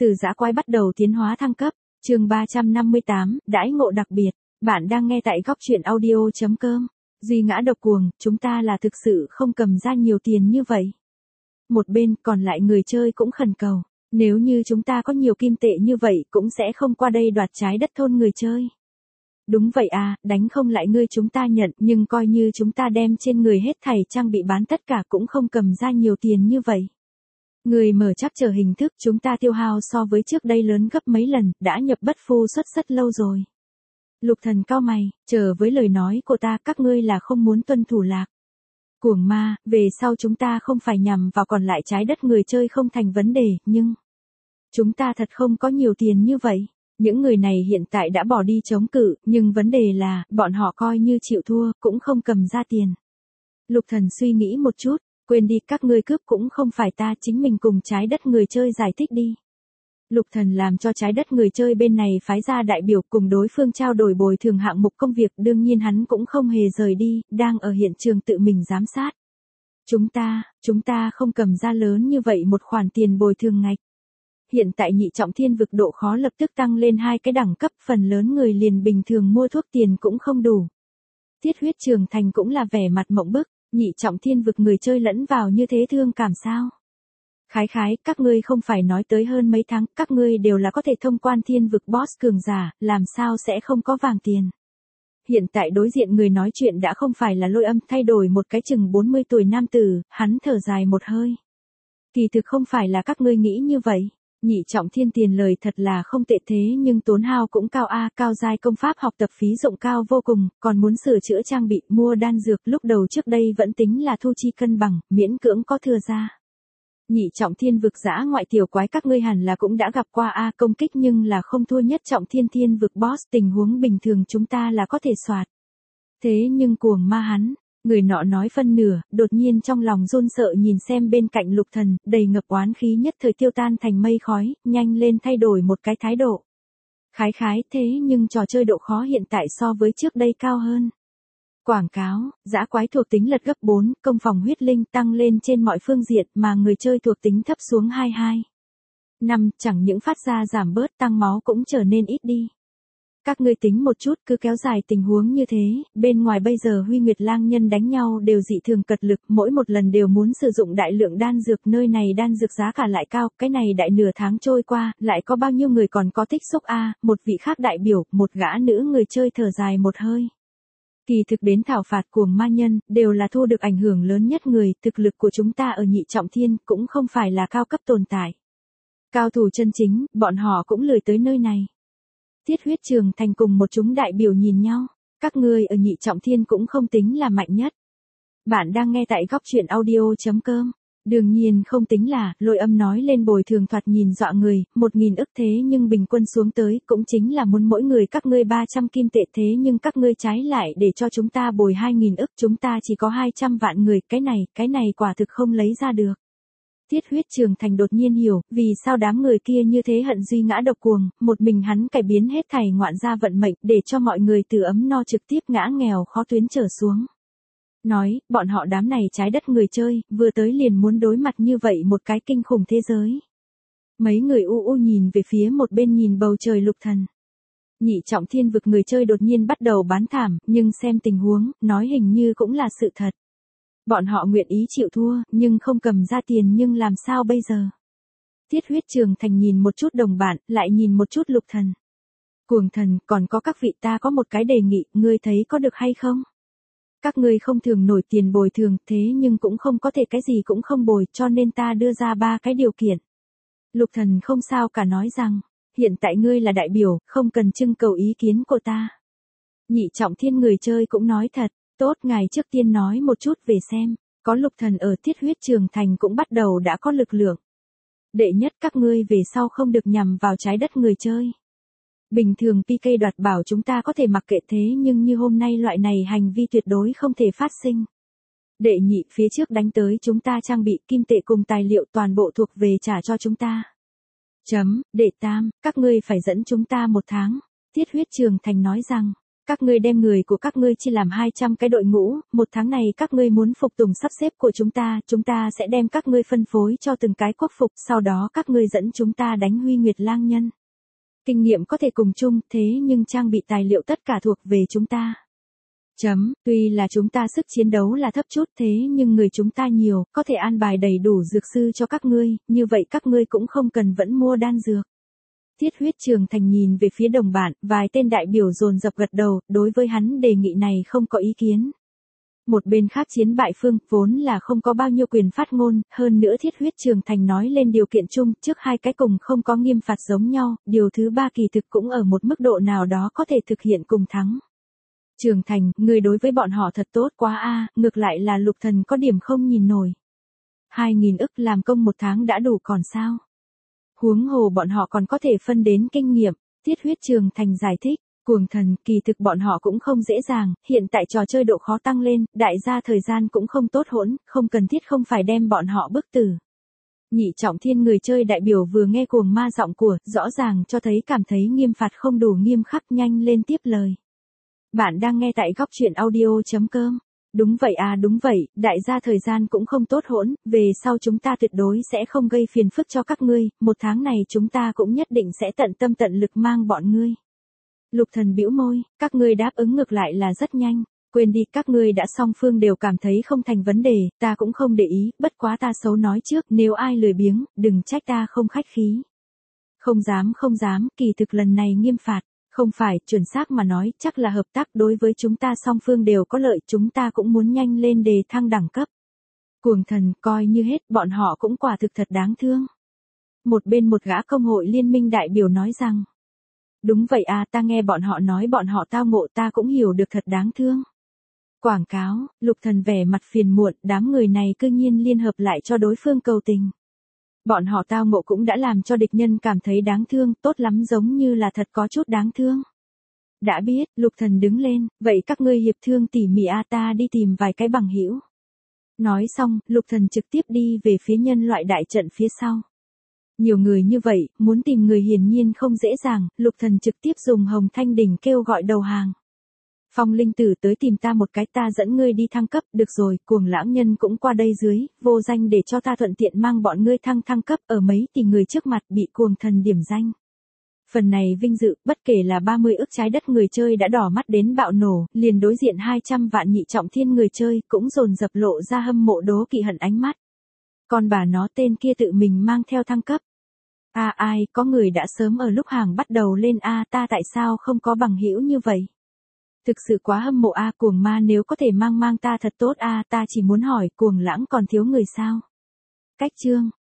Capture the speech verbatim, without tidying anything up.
Từ dã quái bắt đầu tiến hóa thăng cấp, chương ba trăm năm mươi tám, đãi ngộ đặc biệt. Bạn đang nghe tại góc truyện audio chấm com. Duy ngã độc cuồng, chúng ta là thực sự không cầm ra nhiều tiền như vậy. Một bên còn lại người chơi cũng khẩn cầu, nếu như chúng ta có nhiều kim tệ như vậy cũng sẽ không qua đây đoạt trái đất thôn người chơi. Đúng vậy à, đánh không lại ngươi chúng ta nhận, nhưng coi như chúng ta đem trên người hết thảy trang bị bán tất cả cũng không cầm ra nhiều tiền như vậy. Người mở chắp chờ hình thức chúng ta tiêu hao so với trước đây lớn gấp mấy lần, đã nhập bất phu xuất rất lâu rồi. Lục Thần cau mày, chờ với lời nói của ta, các ngươi là không muốn tuân thủ lạc. Cuồng ma, về sau chúng ta không phải nhằm vào còn lại trái đất người chơi không thành vấn đề, nhưng chúng ta thật không có nhiều tiền như vậy. Những người này hiện tại đã bỏ đi chống cự, nhưng vấn đề là, bọn họ coi như chịu thua, cũng không cầm ra tiền. Lục Thần suy nghĩ một chút, quên đi, các ngươi cướp cũng không phải ta, chính mình cùng trái đất người chơi giải thích đi. Lục Thần làm cho trái đất người chơi bên này phái ra đại biểu cùng đối phương trao đổi bồi thường hạng mục công việc, đương nhiên hắn cũng không hề rời đi, đang ở hiện trường tự mình giám sát. Chúng ta, chúng ta không cầm ra lớn như vậy một khoản tiền bồi thường ngạch. Hiện tại nhị trọng thiên vực độ khó lập tức tăng lên hai cái đẳng cấp, phần lớn người liền bình thường mua thuốc tiền cũng không đủ. Thiết huyết trường thành cũng là vẻ mặt mộng bức, nhị trọng thiên vực người chơi lẫn vào như thế thương cảm sao? Khái khái, các ngươi không phải nói tới hơn mấy tháng, các ngươi đều là có thể thông quan thiên vực boss cường giả, làm sao sẽ không có vàng tiền. Hiện tại đối diện người nói chuyện đã không phải là Lôi Âm, thay đổi một cái chừng bốn mươi tuổi nam tử, hắn thở dài một hơi. Kỳ thực không phải là các ngươi nghĩ như vậy. Nhị trọng thiên tiền lời thật là không tệ thế nhưng tốn hao cũng cao a, cao giai công pháp học tập phí dụng cao vô cùng, còn muốn sửa chữa trang bị, mua đan dược, lúc đầu trước đây vẫn tính là thu chi cân bằng, miễn cưỡng có thừa ra. Nhị trọng thiên vực dã ngoại tiểu quái các ngươi hẳn là cũng đã gặp qua a, công kích nhưng là không thua nhất trọng thiên thiên vực boss, tình huống bình thường chúng ta là có thể soạt. Thế nhưng cuồng ma hắn, người nọ nói phân nửa, đột nhiên trong lòng run sợ nhìn xem bên cạnh Lục Thần, đầy ngập oán khí nhất thời tiêu tan thành mây khói, nhanh lên thay đổi một cái thái độ. Khái khái, thế nhưng trò chơi độ khó hiện tại so với trước đây cao hơn. Quảng cáo, dã quái thuộc tính lật gấp bốn, công phòng huyết linh tăng lên trên mọi phương diện mà người chơi thuộc tính thấp xuống hai mươi hai. năm, chẳng những phát ra giảm bớt, tăng máu cũng trở nên ít đi. Các ngươi tính một chút, cứ kéo dài tình huống như thế, bên ngoài bây giờ Huy Nguyệt lang nhân đánh nhau đều dị thường cật lực, mỗi một lần đều muốn sử dụng đại lượng đan dược, nơi này đan dược giá cả lại cao, cái này đại nửa tháng trôi qua, lại có bao nhiêu người còn có tích xúc a, một vị khác đại biểu, một gã nữ người chơi thở dài một hơi. Kỳ thực đến thảo phạt cuồng ma nhân, đều là thu được ảnh hưởng lớn nhất người, thực lực của chúng ta ở nhị trọng thiên, cũng không phải là cao cấp tồn tại. Cao thủ chân chính, bọn họ cũng lười tới nơi này. Thiết huyết trường thành cùng một chúng đại biểu nhìn nhau, các ngươi ở nhị trọng thiên cũng không tính là mạnh nhất. Bạn đang nghe tại góc truyện audio chấm com. Đương nhiên không tính là, Lôi Âm nói lên bồi thường thoạt nhìn dọa người, một nghìn ức thế nhưng bình quân xuống tới cũng chính là muốn mỗi người các ngươi ba trăm kim tệ thế nhưng các ngươi trái lại để cho chúng ta bồi hai nghìn ức, chúng ta chỉ có hai trăm vạn người, cái này, cái này quả thực không lấy ra được. Thiết huyết trường thành đột nhiên hiểu, vì sao đám người kia như thế hận duy ngã độc cuồng, một mình hắn cải biến hết thảy ngoạn gia vận mệnh để cho mọi người từ ấm no trực tiếp ngã nghèo khó tuyến trở xuống. Nói, bọn họ đám này trái đất người chơi, vừa tới liền muốn đối mặt như vậy một cái kinh khủng thế giới. Mấy người u u nhìn về phía một bên nhìn bầu trời Lục Thần. Nhị trọng thiên vực người chơi đột nhiên bắt đầu bán thảm, nhưng xem tình huống, nói hình như cũng là sự thật. Bọn họ nguyện ý chịu thua, nhưng không cầm ra tiền nhưng làm sao bây giờ? Thiết huyết trường thành nhìn một chút đồng bạn, lại nhìn một chút Lục Thần. Cuồng thần, còn có các vị, ta có một cái đề nghị, ngươi thấy có được hay không? Các ngươi không thường nổi tiền bồi thường, thế nhưng cũng không có thể cái gì cũng không bồi, cho nên ta đưa ra ba cái điều kiện. Lục Thần không sao cả nói rằng, hiện tại ngươi là đại biểu, không cần trưng cầu ý kiến của ta. Nhị trọng thiên người chơi cũng nói thật, tốt, ngài trước tiên nói một chút về xem, có Lục Thần ở thiết huyết trường thành cũng bắt đầu đã có lực lượng. Đệ nhất, các ngươi về sau không được nhằm vào trái đất người chơi. Bình thường pê ca đoạt bảo chúng ta có thể mặc kệ thế nhưng như hôm nay loại này hành vi tuyệt đối không thể phát sinh. Đệ nhị, phía trước đánh tới chúng ta trang bị kim tệ cùng tài liệu toàn bộ thuộc về trả cho chúng ta. Chấm, đệ tam, các ngươi phải dẫn chúng ta một tháng. Thiết huyết trường thành nói rằng, Các ngươi đem người của các ngươi chia làm hai trăm cái đội ngũ, một tháng này các ngươi muốn phục tùng sắp xếp của chúng ta, chúng ta sẽ đem các ngươi phân phối cho từng cái quốc phục, sau đó các ngươi dẫn chúng ta đánh Huy Nguyệt Lang Nhân. Kinh nghiệm có thể cùng chung, thế nhưng trang bị tài liệu tất cả thuộc về chúng ta. Chấm, tuy là chúng ta sức chiến đấu là thấp chút thế nhưng người chúng ta nhiều, có thể an bài đầy đủ dược sư cho các ngươi, như vậy các ngươi cũng không cần vẫn mua đan dược. Thiết Huyết Trường Thành nhìn về phía đồng bạn, vài tên đại biểu dồn dập gật đầu, đối với hắn đề nghị này không có ý kiến. Một bên khác Chiến Bại Phương, vốn là không có bao nhiêu quyền phát ngôn, hơn nữa Thiết Huyết Trường Thành nói lên điều kiện chung, trước hai cái cùng không có nghiêm phạt giống nhau, điều thứ ba kỳ thực cũng ở một mức độ nào đó có thể thực hiện cùng thắng. Trường Thành, người đối với bọn họ thật tốt quá a, ngược lại là Lục Thần có điểm không nhìn nổi. Hai nghìn ức làm công một tháng đã đủ còn sao? Huống hồ bọn họ còn có thể phân đến kinh nghiệm, Thiết Huyết Trường Thành giải thích, Cuồng Thần, kỳ thực bọn họ cũng không dễ dàng, hiện tại trò chơi độ khó tăng lên, đại gia thời gian cũng không tốt hỗn, không cần thiết không phải đem bọn họ bức tử. Nhị Trọng Thiên người chơi đại biểu vừa nghe Cuồng Ma giọng của, rõ ràng cho thấy cảm thấy nghiêm phạt không đủ nghiêm khắc, nhanh lên tiếp lời. Bạn đang nghe tại góc truyện audio chấm com. Đúng vậy à đúng vậy, đại gia thời gian cũng không tốt hỗn, về sau chúng ta tuyệt đối sẽ không gây phiền phức cho các ngươi, một tháng này chúng ta cũng nhất định sẽ tận tâm tận lực mang bọn ngươi. Lục Thần bĩu môi, các ngươi đáp ứng ngược lại là rất nhanh, quên đi các ngươi đã song phương đều cảm thấy không thành vấn đề, ta cũng không để ý, bất quá ta xấu nói trước, nếu ai lười biếng, đừng trách ta không khách khí. Không dám không dám, kỳ thực lần này nghiêm phạt. Không phải, chuẩn xác mà nói, chắc là hợp tác đối với chúng ta song phương đều có lợi, chúng ta cũng muốn nhanh lên đề thăng đẳng cấp. Cuồng Thần, coi như hết, bọn họ cũng quả thực thật đáng thương. Một bên một gã công hội liên minh đại biểu nói rằng, đúng vậy à, ta nghe bọn họ nói bọn họ tao ngộ ta cũng hiểu được thật đáng thương. Quảng cáo, Lục Thần vẻ mặt phiền muộn, đám người này cư nhiên liên hợp lại cho đối phương cầu tình. Bọn họ tao ngộ cũng đã làm cho địch nhân cảm thấy đáng thương, tốt lắm giống như là thật có chút đáng thương. Đã biết, Lục Thần đứng lên, vậy các ngươi hiệp thương tỉ mỉ a, ta đi tìm vài cái bằng hữu. Nói xong, Lục Thần trực tiếp đi về phía nhân loại đại trận phía sau. Nhiều người như vậy, muốn tìm người hiển nhiên không dễ dàng, Lục Thần trực tiếp dùng Hồng Thanh Đỉnh kêu gọi đầu hàng. Phong Linh Tử tới tìm ta một cái, ta dẫn ngươi đi thăng cấp, được rồi, Cuồng Lãng Nhân cũng qua đây dưới, vô danh để cho ta thuận tiện mang bọn ngươi thăng thăng cấp, ở mấy tỷ người trước mặt bị Cuồng Thần điểm danh. Phần này vinh dự, bất kể là ba mươi ức trái đất người chơi đã đỏ mắt đến bạo nổ, liền đối diện hai trăm vạn Nhị Trọng Thiên người chơi, cũng dồn dập lộ ra hâm mộ đố kỵ hận ánh mắt. Còn bà nó tên kia tự mình mang theo thăng cấp. A à, ai, có người đã sớm ở lúc hàng bắt đầu lên a, à, ta tại sao không có bằng hữu như vậy? Thực sự quá hâm mộ a, à, Cuồng Ma nếu có thể mang mang ta thật tốt a, à, ta chỉ muốn hỏi, Cuồng Lãng còn thiếu người sao? Cách chương